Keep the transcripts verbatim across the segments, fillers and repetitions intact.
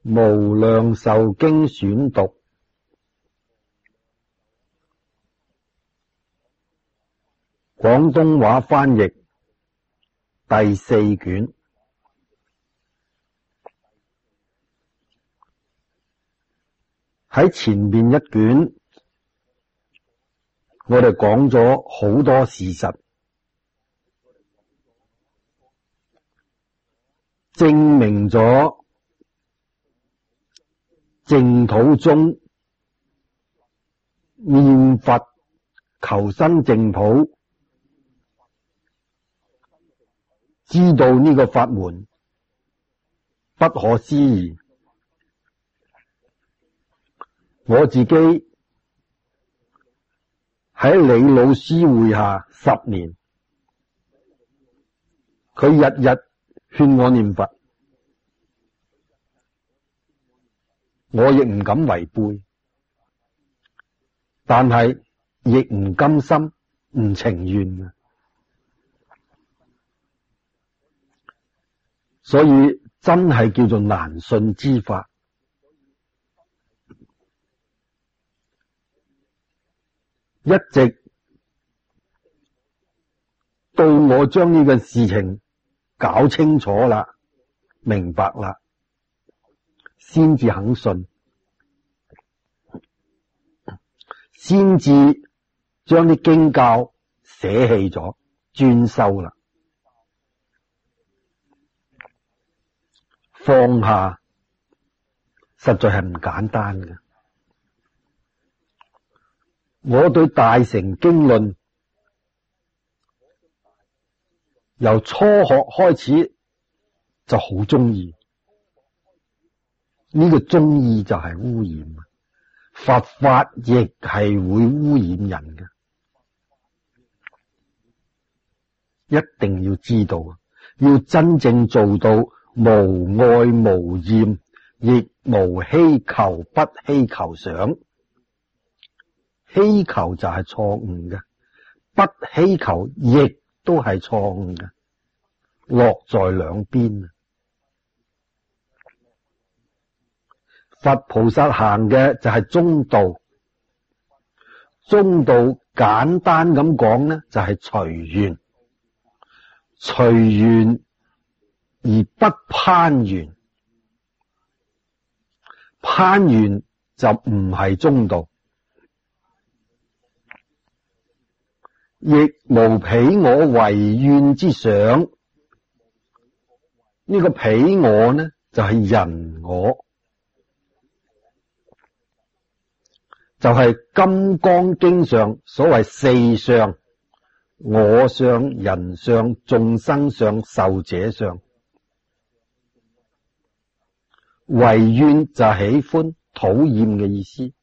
無量壽經選讀廣東話翻譯第四卷。喺前面一卷，我哋講咗好多事實，證明咗淨土宗念佛求生淨土，知道呢個法門不可思議。我自己喺李老師會下十年，佢日日勸我念佛，我亦唔敢違背，但係亦唔甘心，唔情願啊！所以真係叫做難信之法。一直到我將呢個事情搞清楚啦，明白啦，先至肯信，先至將啲經教捨棄咗，專修啦，放下實在係唔簡單嘅。我對大乘經論由初學開始就好鍾意，呢個鍾意就係污染，佛法亦係會污染人嘅，一定要知道，要真正做到無愛無厭，亦無希求不希求想。希求就係錯誤嘅，不希求亦都係錯誤嘅，落在兩邊。佛菩薩行嘅就係中道，中道簡單咁講呢，就係隨緣，隨緣而不攀緣，攀緣就唔係中道。亦無彼我唯願之想，呢個彼我呢就係人我，就係金剛經上所謂四相：我相、人相、眾生相、壽者相。唯願就係喜歡、討厭嘅意思，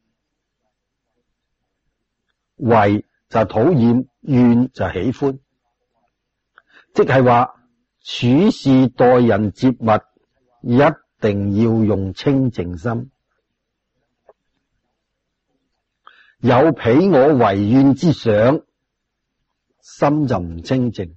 唯就係討厭，願就係喜歡，即係話處事待人接物一定要用清淨心，有彼我唯願之想，心就唔清淨，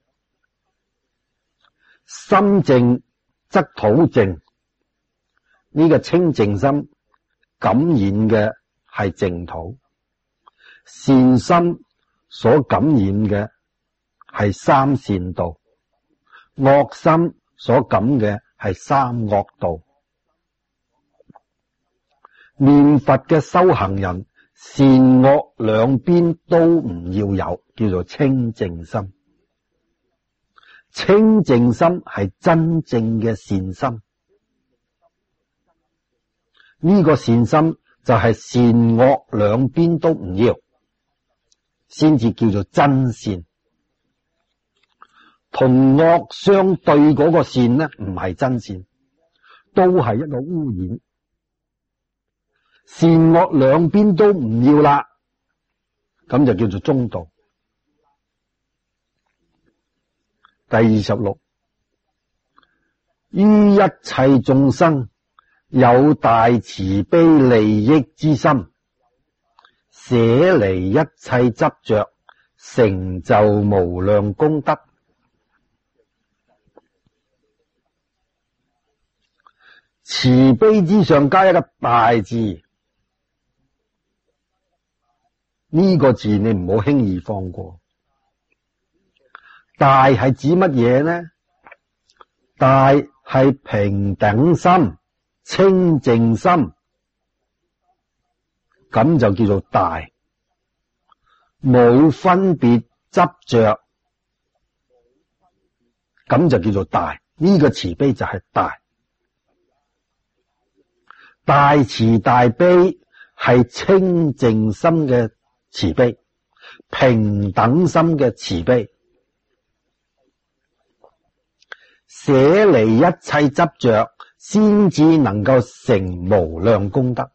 心淨則土淨，呢個清淨心感染嘅係淨土。善心所感染嘅係三善道，惡心所感嘅係三惡道。念佛嘅修行人，善惡兩邊都唔要有，叫做清淨心。清淨心係真正嘅善心，呢個善心就係善惡兩邊都唔要，先至叫做真善。同惡相對嗰個善呢，唔係真善，都係一個污染。善惡兩邊都唔要啦，咁就叫做中道。第二十六，於一切眾生有大慈悲利益之心，捨離一切執着，成就無量功德。 慈悲之上加一個大字，呢個字你唔好輕易放過。大係指乜嘢呢？大係平等心、清淨心，咁就叫做大。冇分別執着，咁就叫做大。呢個慈悲就係大。大慈大悲係清淨心嘅慈悲，平等心嘅慈悲，捨離一切執着，先至能夠成無量功德。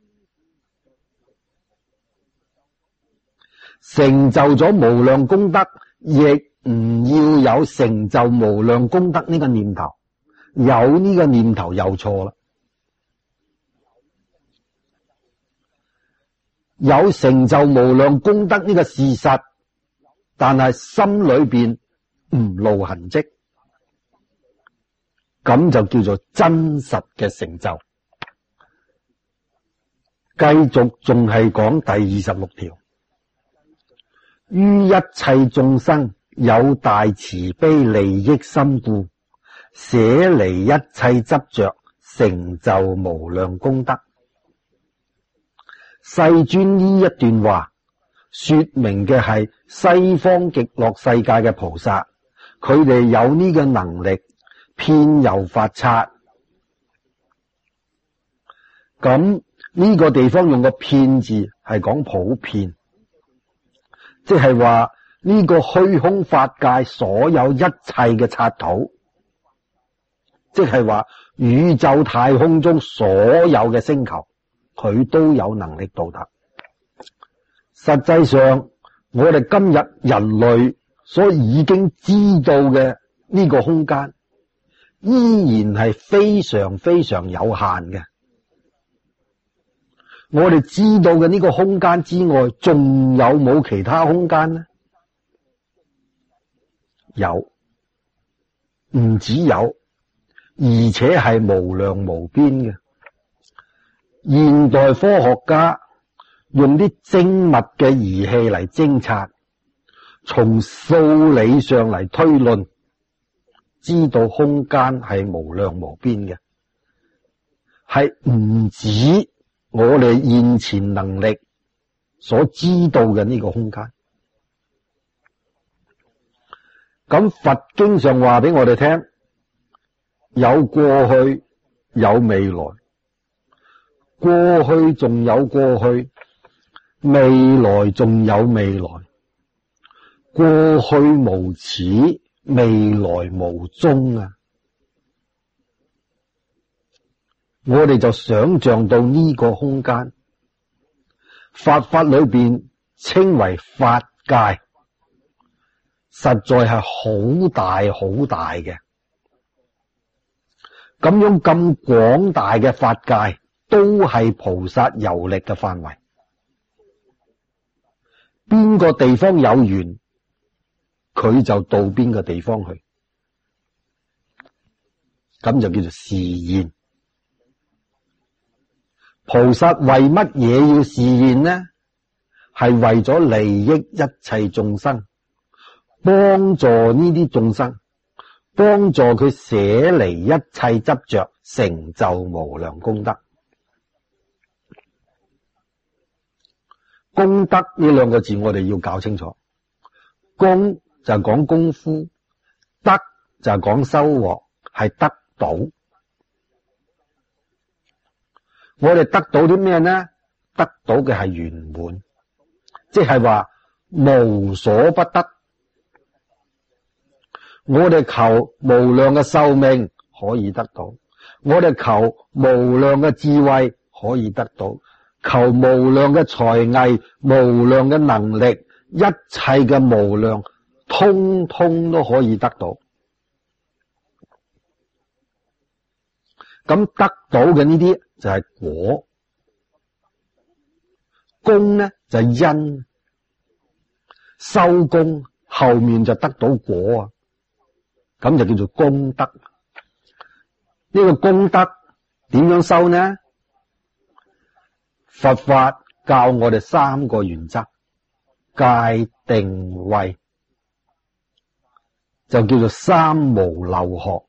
成就咗無量功德，亦唔要有成就無量功德呢個念頭。有呢個念頭又錯啦。有成就無量功德呢個事實，但係心裏邊唔露痕跡，咁就叫做真實嘅成就。繼續仲係講第二十六條，於一切眾生有大慈悲利益心故，捨離一切執着，成就無量功德。世尊呢一段話說明嘅係西方極樂世界嘅菩薩，佢哋有呢個能力遍遊法剎。咁呢個地方用個遍字係講普遍，即係話呢個虛空法界所有一切嘅剎土，即係話宇宙太空中所有嘅星球，佢都有能力到達。實際上我哋今日人類所已經知道嘅呢個空間依然係非常非常有限嘅。我哋知道嘅呢個空間之外，仲有冇其他空間呢？有，唔只有，而且係無量無邊嘅。現代科學家用啲精密嘅儀器嚟偵察，從數理上嚟推論，知道空間係無量無邊嘅，係唔止我哋現前能力所知道嘅呢個空間。咁佛經上話俾我哋聽，有過去，有未來。過去仲有過去，未來仲有未來。過去無始，未來無終啊！我哋就想象到呢個空間，佛法裏邊稱為法界，實在係好大好大嘅。咁樣咁廣大嘅法界，都係菩薩遊歷嘅範圍。邊個地方有緣，佢就到邊個地方去，咁就叫做示現。菩薩為乜嘢要示現呢？係為咗利益一切眾生，幫助呢啲眾生，幫助佢捨離一切執着，成就無量功德。功德呢兩個字我哋要搞清楚，功就係講功夫，德就係講收穫，係得到。我哋得到啲咩呢？得到嘅係圓滿，即係話無所不得。我哋求無量嘅壽命可以得到，我哋求無量嘅智慧可以得到，求無量嘅才藝、無量嘅能力，一切嘅無量通通都可以得到。咁得到嘅呢啲就係果，功呢就係因，收功後面就得到果啊，咁就叫做功德。呢個功德點樣修呢？佛法教我哋三個原則：戒、定、慧，就叫做三無漏學，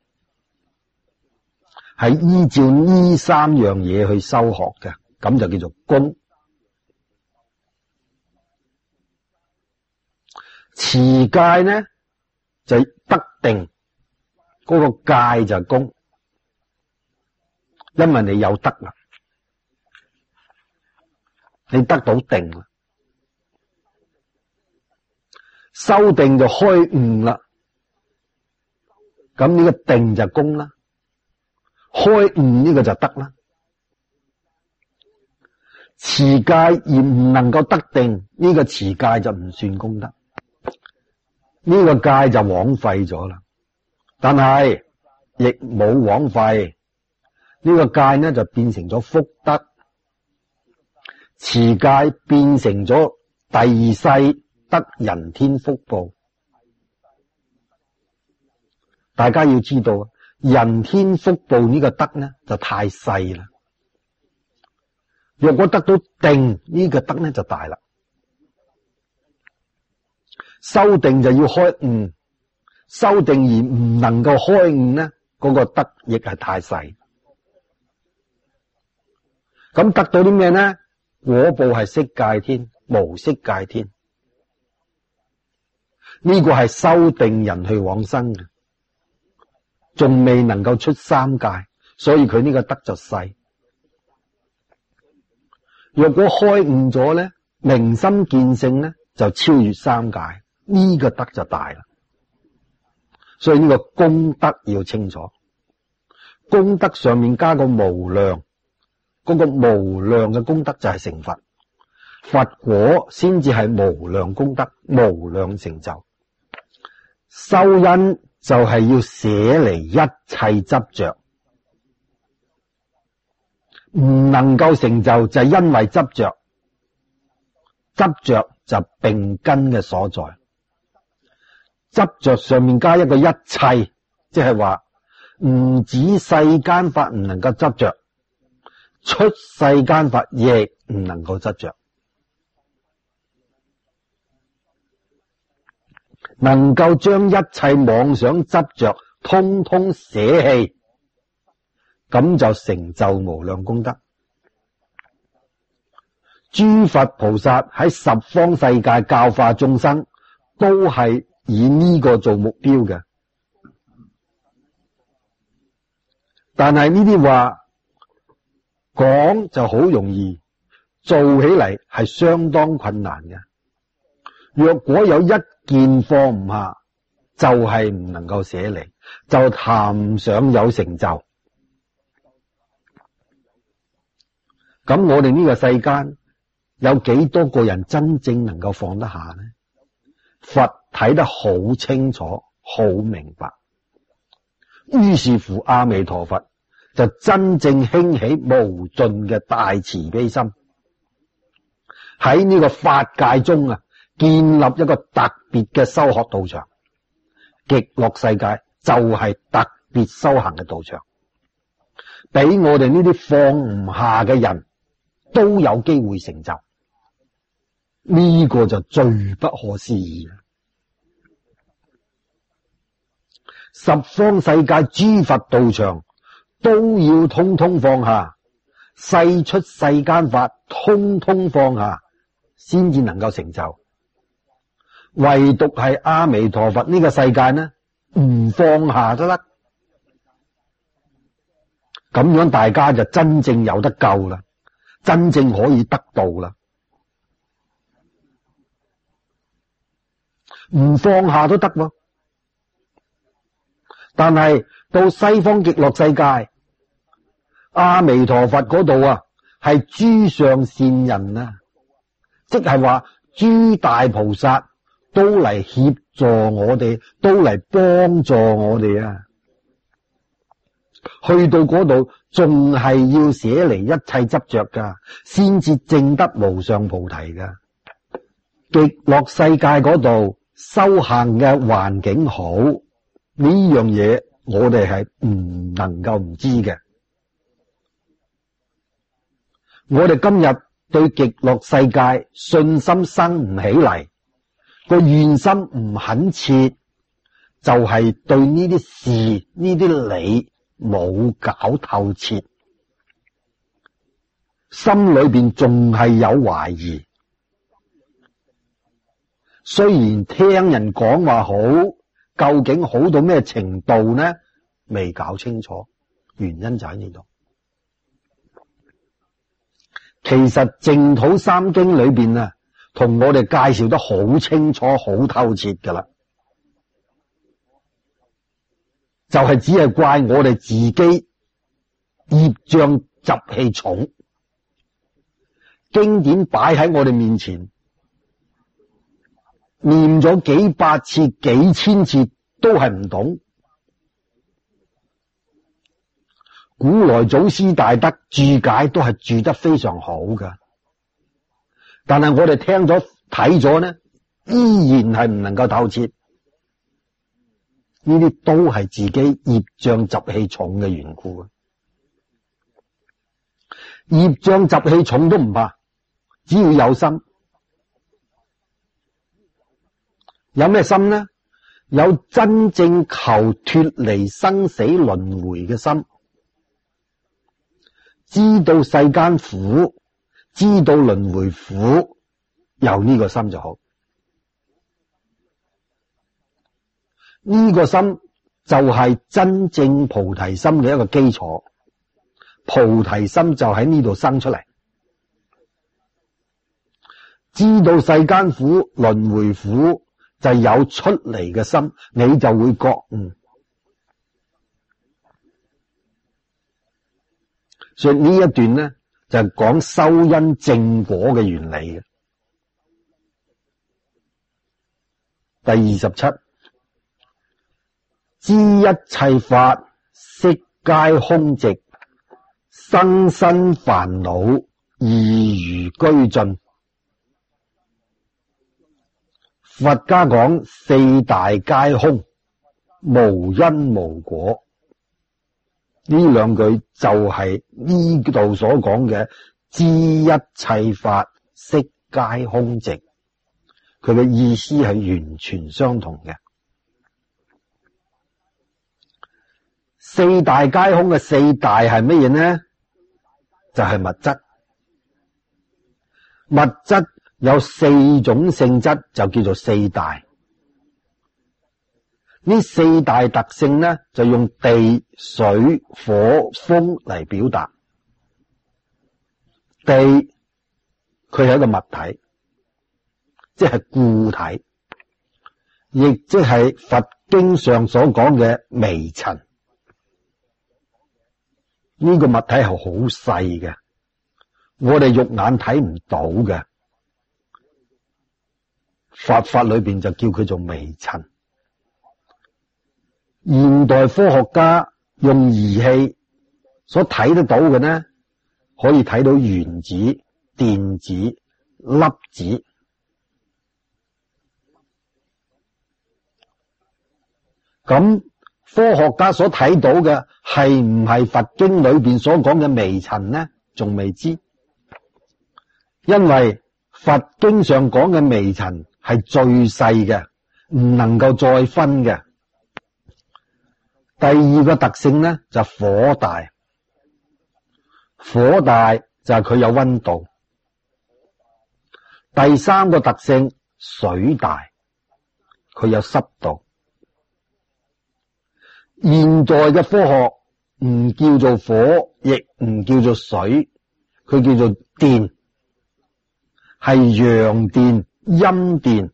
係依照呢三樣嘢去修學嘅，咁就叫做功。持戒呢就得定，嗰、那個戒就係功，因為你有得啦，你得到定啦，修定就開悟啦，咁呢個定就功啦，開悟呢個就得啦。持戒而唔能夠得定，呢、這個持戒就唔算功德，呢、這個戒就枉費咗啦。但係亦冇枉費，呢、這個戒呢就變成咗福德，持戒變成咗第二世得人天福報。大家要知道，人天福報呢個德呢就太細啦。若果得到定，呢個德呢就大啦。修定就要開悟，修定而唔能夠開悟呢，嗰個德亦係太細。咁得到啲咩呢？果報係色界天、無色界天。呢個係修定人去往生嘅，仲未能夠出三界，所以佢呢個德就細。若果開悟咗咧，明心見性咧，就超越三界，呢個德就大啦。所以呢個功德要清楚，功德上面加個無量，嗰個無量嘅功德就係成佛，佛果先至係無量功德、無量成就。修因就係要捨離一切執着，唔能夠成就就係因為執着，執着就病根嘅所在。執着上面加一個一切，即係話唔止世間法唔能夠執着，出世間法亦唔能夠執着。能夠將一切妄想執着通通捨棄，咁就成就無量功德。諸佛菩薩喺十方世界教化眾生，都係以呢個做目標嘅。但係呢啲話講就好容易，做起嚟係相當困難嘅。若果有一件放唔下，就係唔能夠捨離，就談唔上有成就。咁我哋呢個世間有幾多個人真正能夠放得下呢？佛睇得好清楚，好明白。於是乎阿彌陀佛就真正興起無盡嘅大慈悲心，喺呢個法界中啊，建立一個特別嘅修學道場。極樂世界就係特別修行嘅道場，俾我哋呢啲放唔下嘅人都有機會成就，呢個就最不可思議啦。十方世界諸佛道場都要通通放下，世出世間法通通放下，先至能夠成就。唯獨係阿彌陀佛呢個世界呢，唔放下都得，咁樣大家就真正有得救啦，真正可以得道啦。唔放下都得喎，但係到西方極樂世界，阿彌陀佛嗰度啊，係諸上善人啊，即係話諸大菩薩都嚟協助我哋，都嚟幫助我哋啊！去到嗰度仲係要捨離一切執着噶，先至證得無上菩提噶。極樂世界嗰度修行嘅環境好，呢樣嘢我哋係唔能夠唔知嘅。 我哋今日對極樂世界信心生唔起嚟，個願心唔懇切，就係、是、對呢啲事呢啲理冇搞透徹，心裏邊仲係有懷疑。雖然聽人講話好，究竟好到咩程度呢？未搞清楚，原因就喺呢度。其實淨土三經裏邊啊，同我哋介紹得好清楚、好透徹噶啦，就係、是、只係怪我哋自己業障習氣重，經典擺喺我哋面前，念咗幾百次、幾千次都係唔懂。古來祖師大德注解都係注得非常好噶，但係我哋聽咗睇咗呢，依然係唔能夠透徹。呢啲都係自己業障習氣重嘅緣故啊！業障習氣重都唔怕，只要有心。有咩心呢？有真正求脫離生死輪迴嘅心，知道世間苦，知道輪迴苦，有呢個心就好。呢個心就係真正菩提心嘅一個基礎，菩提心就喺呢度生出嚟。知道世間苦，輪迴苦，就有出嚟嘅心，你就會覺悟。所以呢一段呢，就係講修因正果嘅原理嘅。第二十七，知一切法悉皆空寂，生身煩惱異如拘進。佛家講四大皆空，無因無果，呢兩句就係呢度所講嘅知一切法悉皆空寂，佢嘅意思係完全相同嘅。四大皆空嘅四大係乜嘢呢？就係、是、物質。物質有四種性質，就叫做四大。呢四大特性呢，就用地、水、火、風嚟表達。地，佢係一個物體，即係固體，亦即係佛經上所講嘅微塵。呢個物體係好細嘅，我哋肉眼睇唔到嘅。佛法裏邊就叫佢做微塵。現代科學家用儀器所睇得到嘅呢，可以睇到原子、電子、粒子。咁科學家所睇到嘅係唔係佛經裏邊所講嘅微塵呢？仲未知，因為佛經上講嘅微塵係最細嘅，唔能夠再分嘅。第二個特性呢，就係火大，火大就係佢有溫度。第三個特性水大，佢有濕度。現在嘅科學唔叫做火，亦唔叫做水，佢叫做電，係陽電、陰電。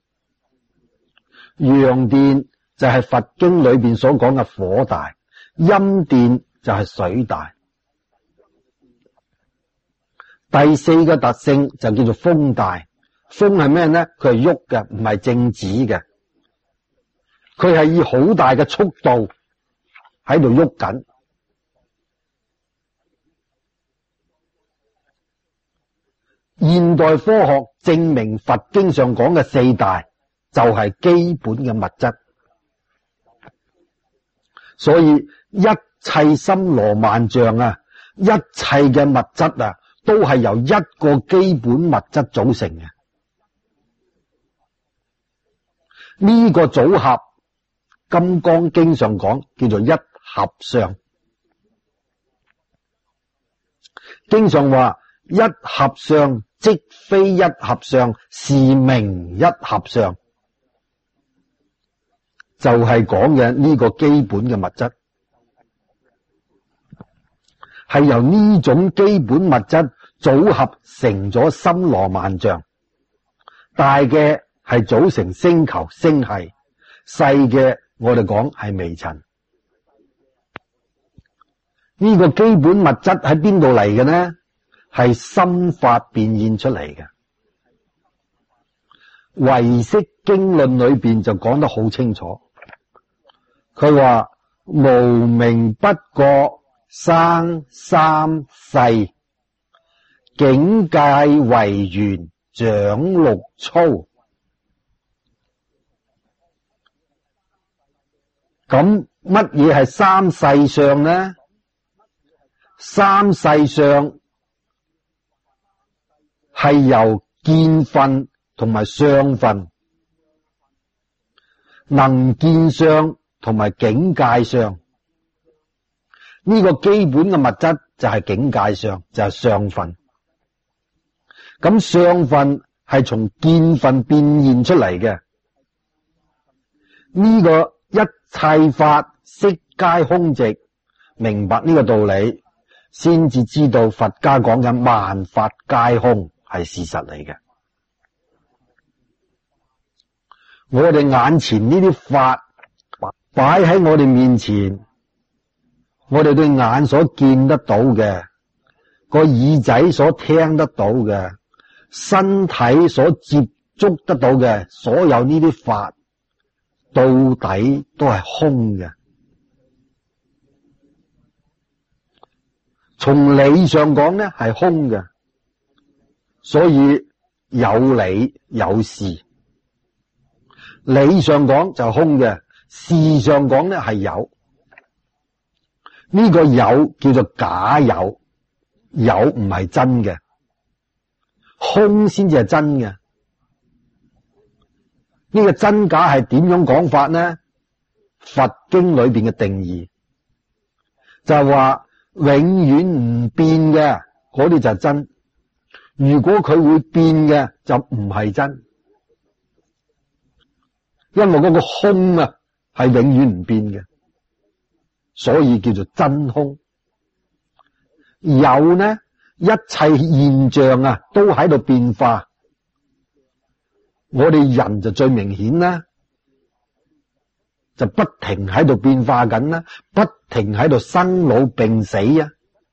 陽電就係佛經裏邊所講嘅火大，陰電就係水大。第四個特性就叫做風大，風係咩呢？佢係喐嘅，唔係靜止嘅，佢係以好大嘅速度喺度喐緊。現代科學證明佛經上講嘅四大就係基本嘅物質，所以一切森羅萬象啊，一切嘅物質啊， 都係由一個基本物質組成嘅。呢個組合，金剛經上講叫做一合相。經常話一合相即非一合相，是名一合相，就係講嘅呢個基本嘅物質，係由呢種基本物質組合成咗森羅萬象。大嘅係組成星球星系，細嘅我哋講係微塵。呢個基本物質喺邊度嚟嘅呢？係心法變現出嚟嘅。唯識經論裏邊就講得好清楚，佢話無明不覺生三世，境界為緣長六粗。咁乜嘢係三世相呢？三世相係由見分同埋相分，能見相同埋境界相。呢個基本嘅物質就係境界相，就係相分。咁相分係從見分變現出嚟嘅。呢個一切法悉皆空寂，明白呢個道理，先至知道佛家講緊萬法皆空係事實嚟嘅。我哋眼前呢啲法擺喺我哋面前，我哋對眼所見得到嘅，個耳仔所聽得到嘅，身體所接觸得到嘅，所有呢啲法到底都係空嘅。從理上講呢係空嘅，所以有理有事。理上講就空嘅，事上講呢係有。呢個有叫做假有，有唔係真嘅，空先至係真嘅。呢個真假係點樣講法呢？佛經裏邊嘅定義就係話永遠唔變嘅嗰啲就係真，如果佢會變嘅就唔係真，因為嗰個空啊係永遠唔變嘅，所以叫做真空。有呢，一切現象啊都喺度變化。我哋人就最明顯啦，就不停喺度變化緊啦，不停喺度生老病死啊！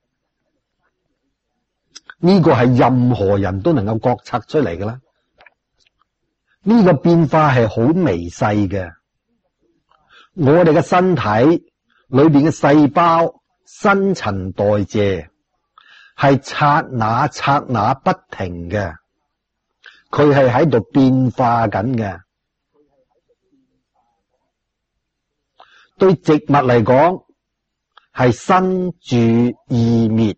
呢個係任何人都能夠覺察出嚟㗎啦。呢個變化係好微細嘅，我哋嘅身體裏邊嘅細胞新陳代謝係剎那剎那不停嘅。佢係喺度變化緊嘅。對植物嚟講係生住異滅，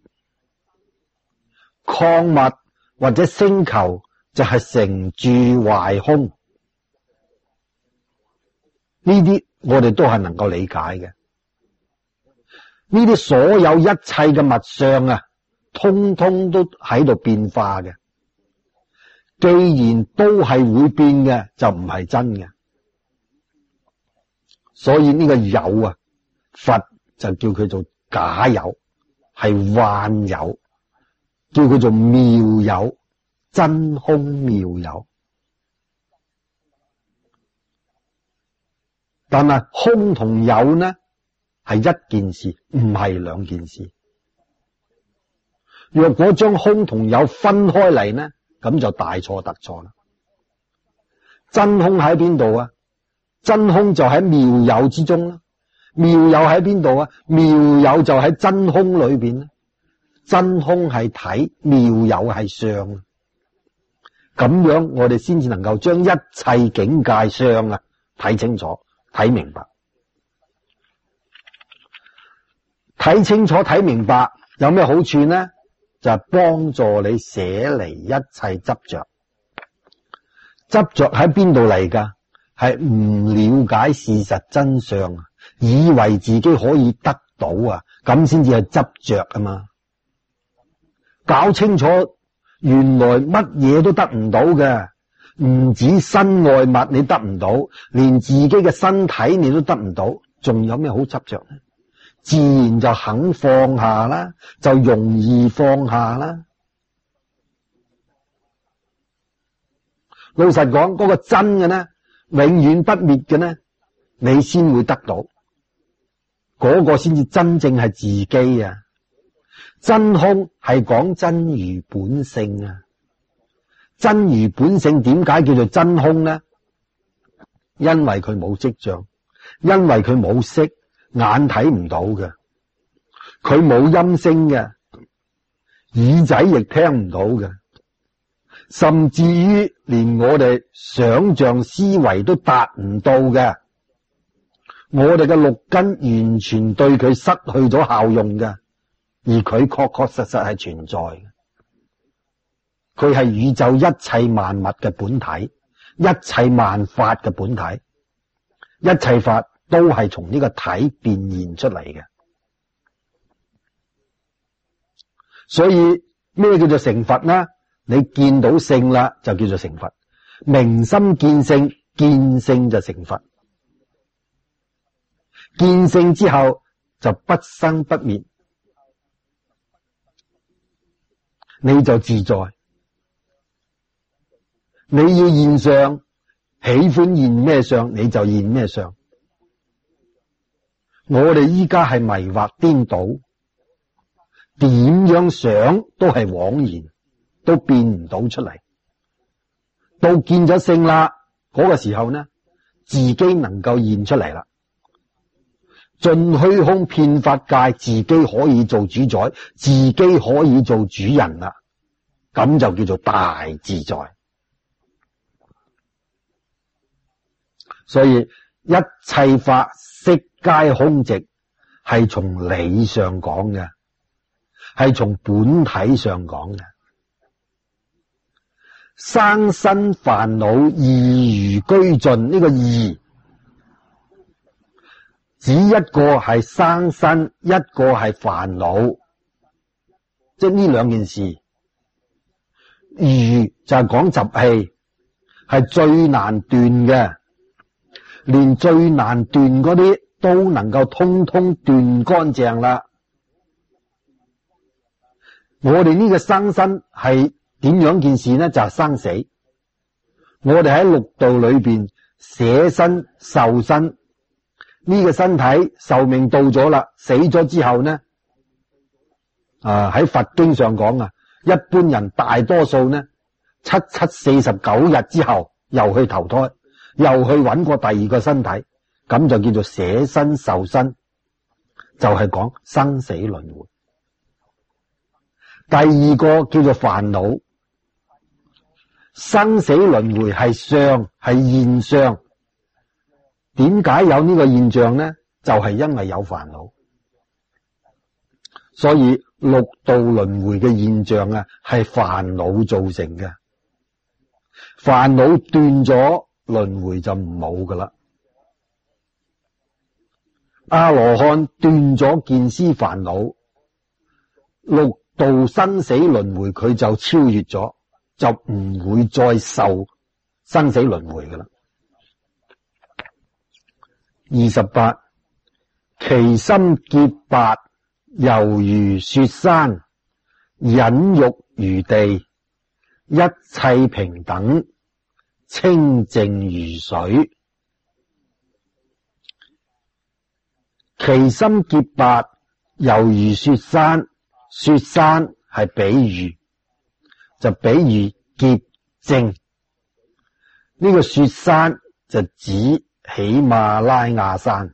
礦物或者星球就係成住壞空。呢啲我哋都係能夠理解嘅。呢啲所有一切嘅物象啊，通通都喺度變化嘅。既然都係會變嘅，就唔係真嘅。所以呢個有啊，佛就叫佢做假有，係幻有，叫佢做妙有，真空妙有。但係空同有呢，係一件事，唔係兩件事。若果將空同有分開嚟呢，咁就大錯特錯啦。真空喺邊度啊？真空就喺妙有之中啦。妙有喺邊度啊？妙有就喺真空裏邊啦。真空係體，妙有係相。咁樣我哋先至能夠將一切境界相啊睇清楚、睇明白。睇清楚、睇明白有咩好處呢？ 就係幫助你捨離一切執着。執着喺邊度嚟㗎？係唔了解事實真相，以為自己可以得到啊，咁先至係執着啊嘛。搞清楚，原來乜嘢都得唔到嘅，唔止身外物你得唔到，連自己嘅身體你都得唔到，仲有咩好執着呢？自然就肯放下啦，就容易放下啦。老實講，嗰個真嘅呢，永遠不滅嘅呢，你先會得到，嗰個先至真正係自己啊。真空係講真如本性啊。真如本性點解叫做真空呢？因為佢冇跡象，因為佢冇色，眼睇唔到嘅，佢冇音聲嘅，耳仔亦聽唔到嘅，甚至於連我哋想象思維都達唔到嘅，我哋嘅六根完全對佢失去咗效用嘅，而佢確確實實係存在嘅。佢係宇宙一切萬物嘅本體，一切萬法嘅本體，一切法都係從呢個體變現出嚟嘅。所以咩叫做成佛呢？你見到性啦，就叫做成佛。明心見性，見性就成佛。見性之後就不生不滅，你就自在。你要現相，喜歡現咩相你就現咩相。我哋依家係迷惑顛倒，點樣想都係枉然，都變唔到出嚟。到見咗性啦，嗰個時候呢，自己能夠現出嚟啦。盡虛空遍法界，自己可以做主宰，自己可以做主人啦，咁就叫做大自在。所以一切法悉皆空寂，係從理上講嘅，係從本體上講嘅。生身煩惱異如居盡，呢個異只一個係生身，一個係煩惱，即係呢兩件事。異就係講習氣，係最難斷嘅。連最難斷嗰啲都能夠通通斷乾淨啦。我哋呢個生身係點樣件事呢？就係生死。我哋喺六道裏邊捨身受身，呢個身體壽命到咗啦，死咗之後呢，啊喺佛經上講啊，一般人大多數呢，七七四十九日之後又去投胎。又去揾過第二個身體，咁就叫做捨身受身，就係講生死輪迴。第二個叫做煩惱，生死輪迴係相，係現象。點解有呢個現象呢？就係因為有煩惱，所以六道輪迴嘅現象啊，係煩惱造成嘅。煩惱斷咗，輪迴就唔冇噶啦。阿羅漢斷咗見思煩惱，六道生死輪迴佢就超越咗，就唔會再受生死輪迴噶啦。二十八，其心潔白，猶如雪山，忍辱如地，一切平等，清淨如水。其心潔白，猶如雪山。雪山係比喻，就比喻潔淨。呢個雪山就指喜馬拉雅山。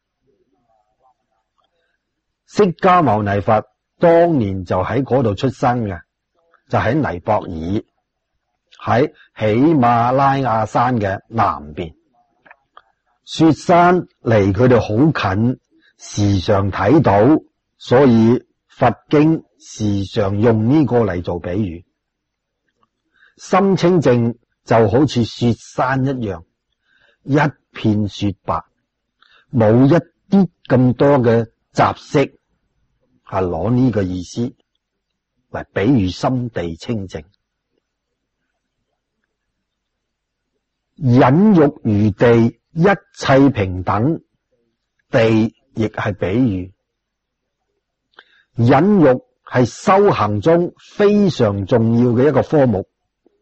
釋迦牟尼佛當年就喺嗰度出生嘅，就喺尼泊爾，喺喜馬拉雅山嘅南邊。雪山離佢哋好近，時常睇到，所以佛經時常用呢個嚟做比喻。心清淨就好似雪山一樣，一片雪白，冇一啲咁多嘅雜色，係攞呢個意思嚟比喻心地清淨。忍辱如地，一切平等，地亦係比喻。忍辱係修行中非常重要嘅一個科目。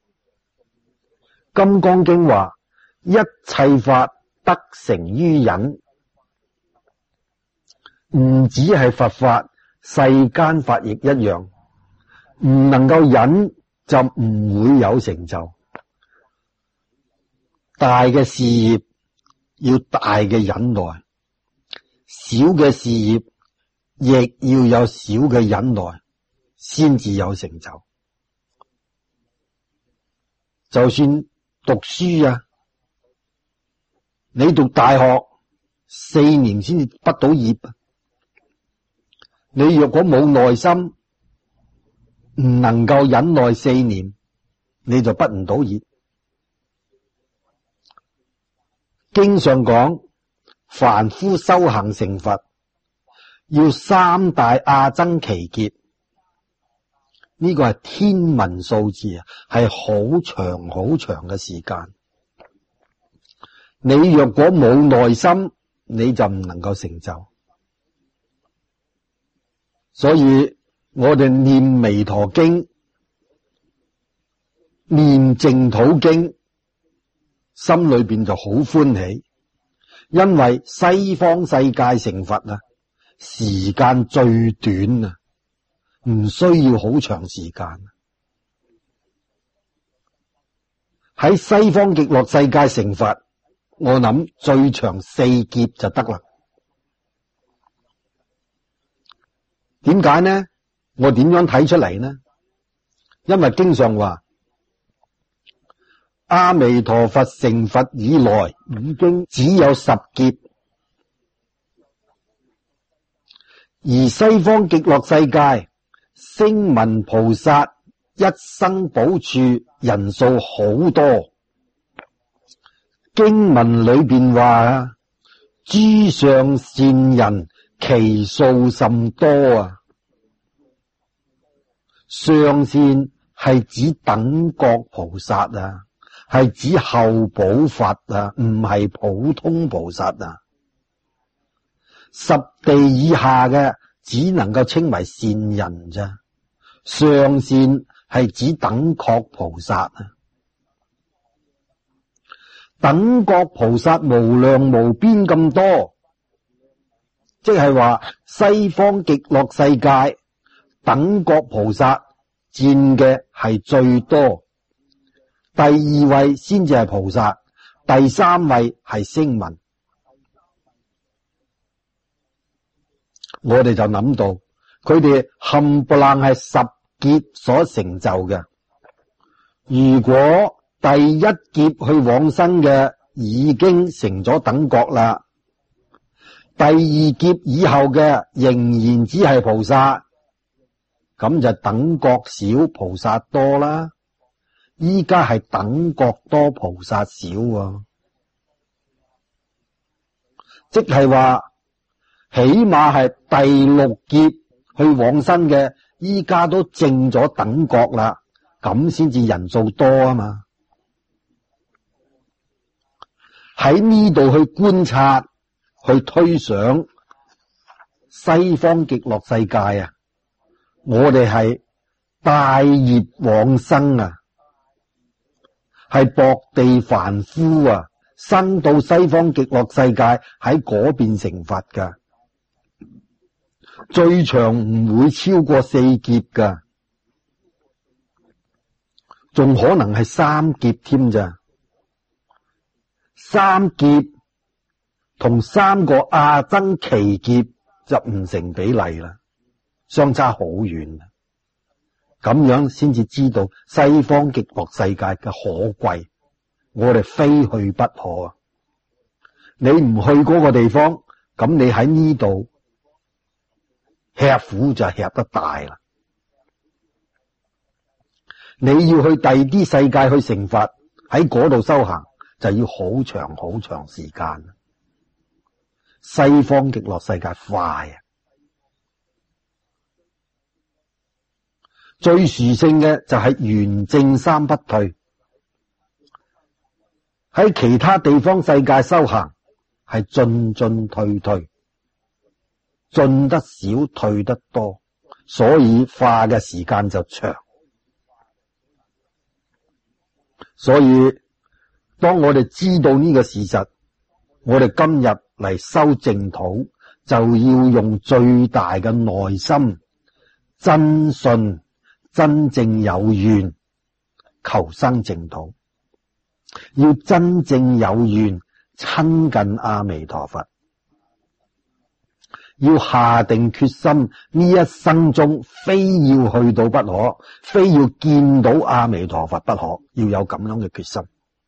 金剛經話，一切法得成於忍，唔止係佛法，世間法亦一樣。唔能夠忍就唔會有成就。大嘅事業要大嘅忍耐，小嘅事業亦要有小嘅忍耐，先至有成就。就算讀書啊，你讀大學四年先至畢到業，你若果冇耐心，唔能夠忍耐四年，你就畢唔到業。經上講，凡夫修行成佛，要三大阿僧祇劫，呢個係天文數字啊，係好長好長嘅時間。你若果冇耐心，你就唔能夠成就。所以我哋念彌陀經、念淨土經，心裏邊就好歡喜，因為西方世界成佛啊，時間最短啊，唔需要好長時間。喺西方極樂世界成佛，我諗最長四劫就得啦。點解呢？我點樣睇出嚟呢？因為經上話，阿彌陀佛成佛以來，已經只有十劫，而西方極樂世界聲聞菩薩一生補處人數好多。經文裏邊話，諸上善人其數甚多啊。上善係指等覺菩薩啊，係指後補佛啊，唔係普通菩薩啊。十地以下嘅只能夠稱為善人咋，上善係指等覺菩薩啊。等覺菩薩無量無邊咁多，即係話西方極樂世界等覺菩薩佔嘅係最多，第二位先至係菩薩，第三位係聲聞。我哋就諗到佢哋冚唪唥係十劫所成就嘅。如果第一劫去往生嘅已經成咗等覺啦，第二劫以後嘅仍然只係菩薩，咁就等覺少菩薩多啦。依家係等覺多菩薩少啊，即係話起碼係第六劫去往生嘅，依家都證咗等覺啦，咁先至人數多啊嘛。喺呢度去觀察，去推想西方極樂世界啊，我哋係大業往生啊，係薄地凡夫啊，生到西方極樂世界喺嗰邊成佛噶，最長唔會超過四劫噶，仲可能係三劫添咋。三劫同三個阿僧祇劫就唔成比例啦，相差好遠。咁樣先至知道西方極樂世界嘅可貴，我哋非去不可。你唔去嗰個地方，咁你喺呢度吃苦就吃得大啦。你要去第二啲世界去成佛，喺嗰度修行就要好長好長時間。西方極樂世界快啊！最殊勝嘅就係圓正三不退。喺其他地方世界修行係進進退退，進得少退得多，所以化嘅時間就長。所以當我哋知道呢個事實，我哋今日嚟修淨土就要用最大嘅耐心、真信、真正有願求生淨土，要真正有願親近阿彌陀佛，要下定決心呢一生中非要去到不可，非要見到阿彌陀佛不可，要有咁樣嘅決心。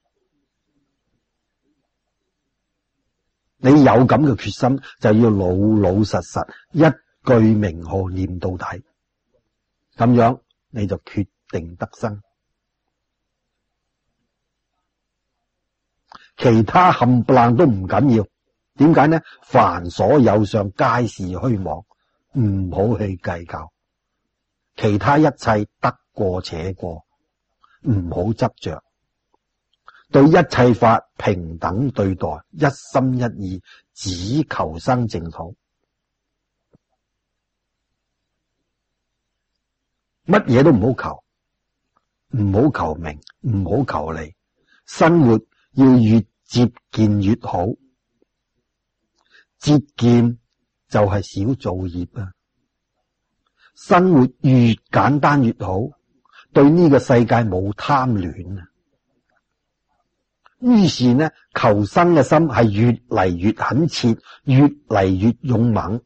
你有咁嘅決心，就要老老實實一句名號念到底，咁樣你就決定得生。其他冚唪唥都唔緊要，點解呢？凡所有相，皆是虛妄，唔好去計較。其他一切得過且過，唔好執着。對一切法平等對待，一心一意，只求生淨土。乜嘢都唔好求，唔好求名，唔好求利，生活要越節儉越好。節儉就係少造業啊！生活越簡單越好，對呢個世界冇貪戀啊！於是呢，求生嘅心係越嚟越懇切，越嚟越勇猛，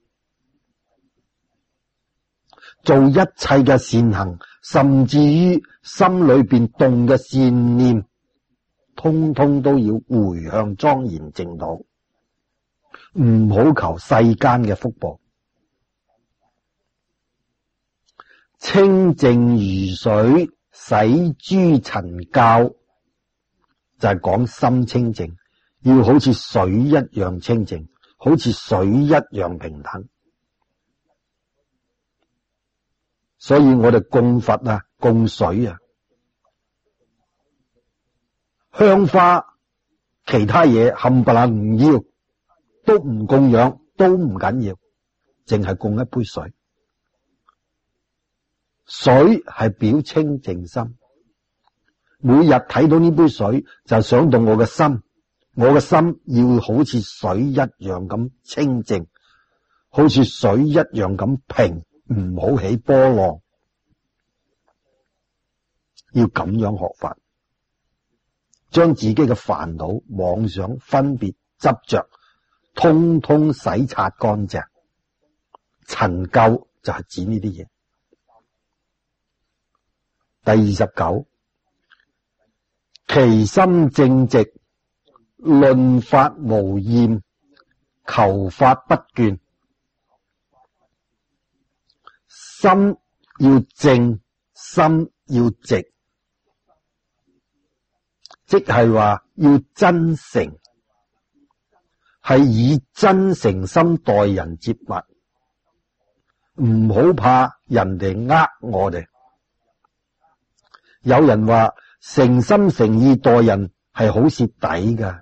做一切嘅善行，甚至於心裏邊動嘅善念，通通都要回向莊嚴淨土，唔好求世間嘅福報。清淨如水，洗諸塵垢，就係講心清淨，要好似水一樣清淨，好似水一樣平等。所以我哋供佛啊，供水啊，香花其他嘢冚唪唥唔要，都唔供養，都唔緊要，淨係供一杯水。水係表清淨心。每日睇到呢杯水，就想到我嘅心，我嘅心要好似水一樣咁清淨，好似水一樣咁平，唔好起波浪。要咁樣學法，將自己嘅煩惱、妄想、分別、執着，通通洗刷乾淨。塵垢就係指呢啲嘢。第二十九。其心正直，論法無厭，求法不倦。心要正，心要直，即係話要真誠，係以真誠心待人接物，唔好怕人哋呃我哋。有人話誠心誠意待人係好蝕底㗎，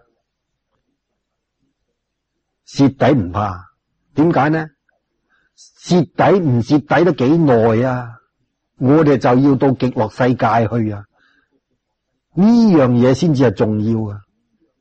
蝕底唔怕，點解呢？蝕底唔蝕底得幾耐啊？我哋就要到極樂世界去啊！呢樣嘢先至係重要啊！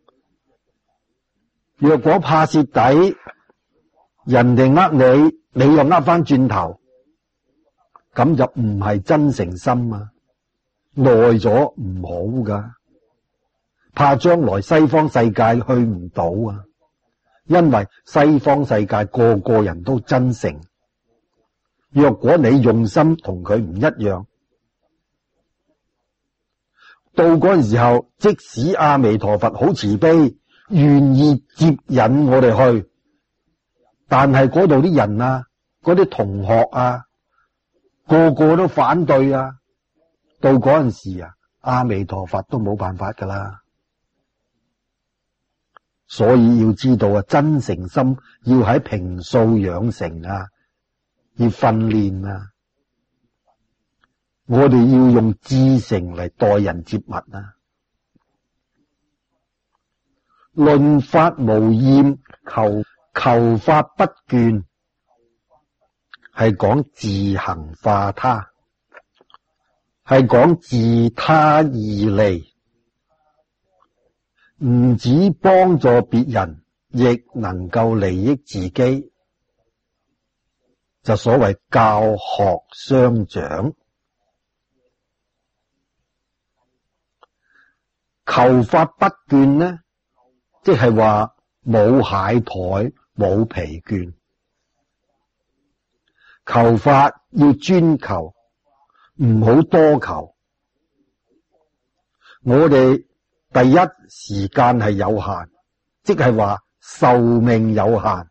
若果怕蝕底，人哋呃你，你又呃翻轉頭，咁就唔係真誠心啊！耐咗唔好噶，怕將來西方世界去唔到啊！因為西方世界個個人都真誠，若果你用心同佢唔一樣，到嗰陣時候，即使阿彌陀佛好慈悲，願意接引我哋去，但係嗰度啲人啊， 嗰啲同學啊，個個都反對啊，到嗰陣時啊，阿彌陀佛都冇辦法噶啦。所以要知道啊，真誠心要喺平素養成啊，要訓練啊。我哋要用至誠嚟待人接物啊。論法無厭，求求法不倦，係講自行化他，係講自他自利，唔止幫助別人，亦能夠利益自己，就所謂教學相長。求法不倦呢，即係話冇懈怠，冇疲倦。求法要專求，唔好多求。我哋第一時間係有限，即係話壽命有限，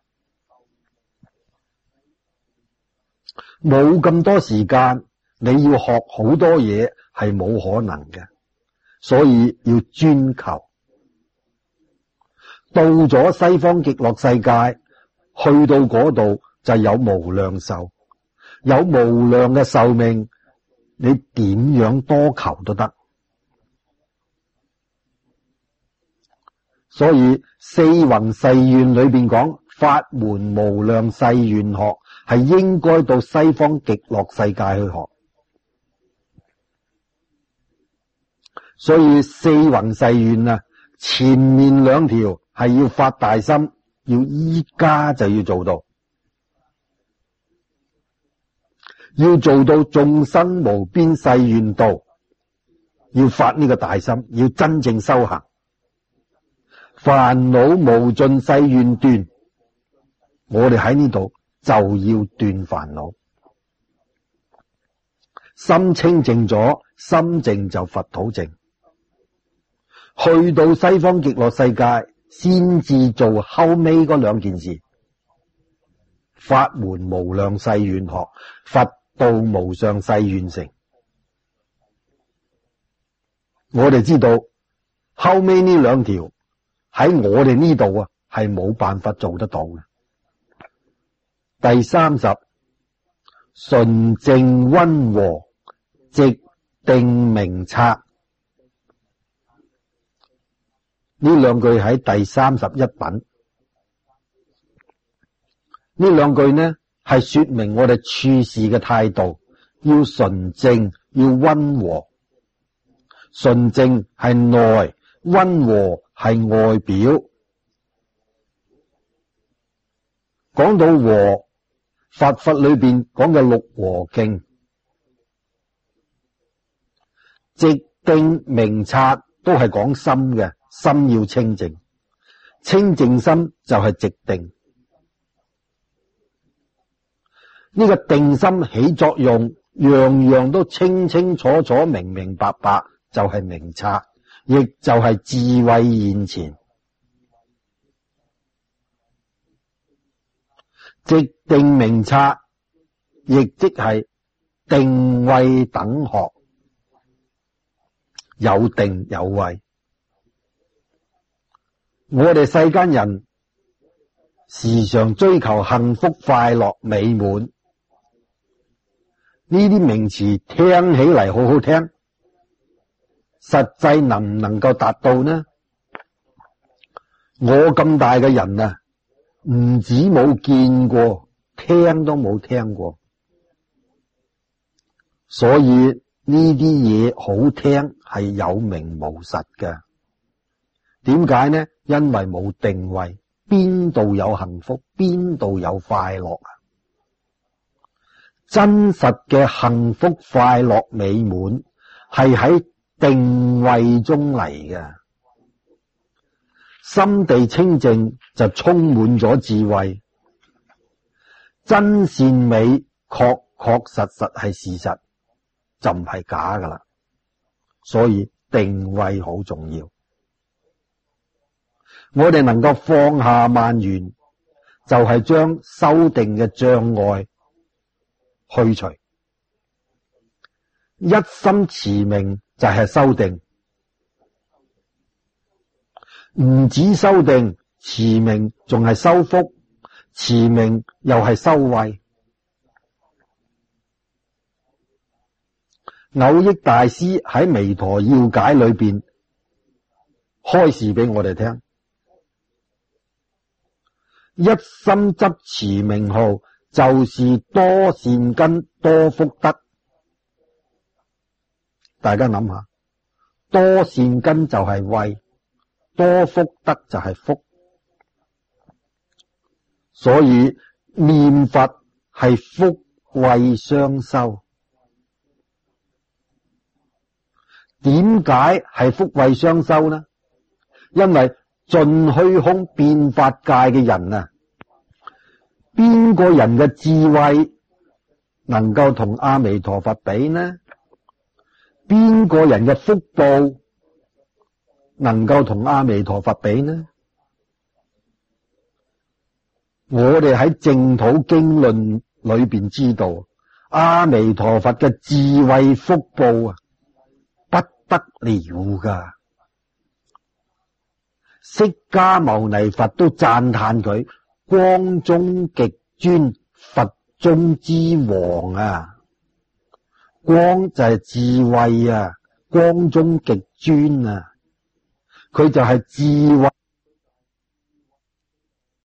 冇咁多時間，你要學好多嘢係冇可能嘅，所以要專求。到咗西方極樂世界，去到嗰度就有無量壽，有無量嘅壽命，你點樣多求都得。所以四弘誓願裏邊講法門無量誓願學，係應該到西方極樂世界去學。所以四弘誓願啊，前面兩條係要發大心，要依家就要做到，要做到眾生無邊誓願度，要發呢個大心，要真正修行。煩惱無盡誓願斷，我哋喺呢度就要斷煩惱。心清淨咗，心淨就佛土淨。去到西方極樂世界，先至做後尾嗰兩件事。法門無量誓願學，佛道無上誓願成。我哋知道後尾呢兩條喺我哋呢度啊，係冇辦法做得到嘅。第三十，純淨溫和，直定明察。呢兩句喺第三十一品。呢兩句呢係說明我哋處事嘅態度，要純正，要溫和。純正係內，溫和係外表。講到和，佛法裏邊講嘅六和敬，直定明察都係講心嘅，心要清淨，清淨心就係直定。呢個定心起作用，樣樣都清清楚楚、明明白白，就係明察，亦就係智慧現前。直定明察，亦即係定慧等學，有定有慧。我哋世間人時常追求幸福、快樂、美滿，呢啲名詞聽起嚟好好聽，實際能唔能夠達到呢？我咁大嘅人啊，唔止冇見過，聽都冇聽過。所以呢啲嘢好聽係有名無實嘅。點解呢？因為冇定位，邊度有幸福，邊度有快樂啊？真實嘅幸福、快樂、美滿係喺定位中嚟嘅。心地清淨就充滿咗智慧，真善美確確實實係事實，就唔係假噶啦。所以定位好重要。我哋能夠放下萬緣，就係將修定嘅障礙去除。一心持名就係修定，唔止修定，持名仲係修福，持名又係修慧。蕅益大師喺《彌陀要解》裏邊開示俾我哋聽，一心執持名號就是多善根多福德。大家諗下，多善根就係慧，多福德就係福。所以念佛係福慧雙修。點解係福慧雙修呢？因為盡虛空變法界嘅人啊，邊個人嘅智慧能夠同阿彌陀佛比呢？邊個人嘅福報能夠同阿彌陀佛比呢？我哋喺淨土經論裏邊知道，阿彌陀佛嘅智慧福報啊，不得了噶。釋迦牟尼佛都讚嘆佢光中極尊，佛中之王啊！光就係智慧啊，光中極尊啊，佢就係智慧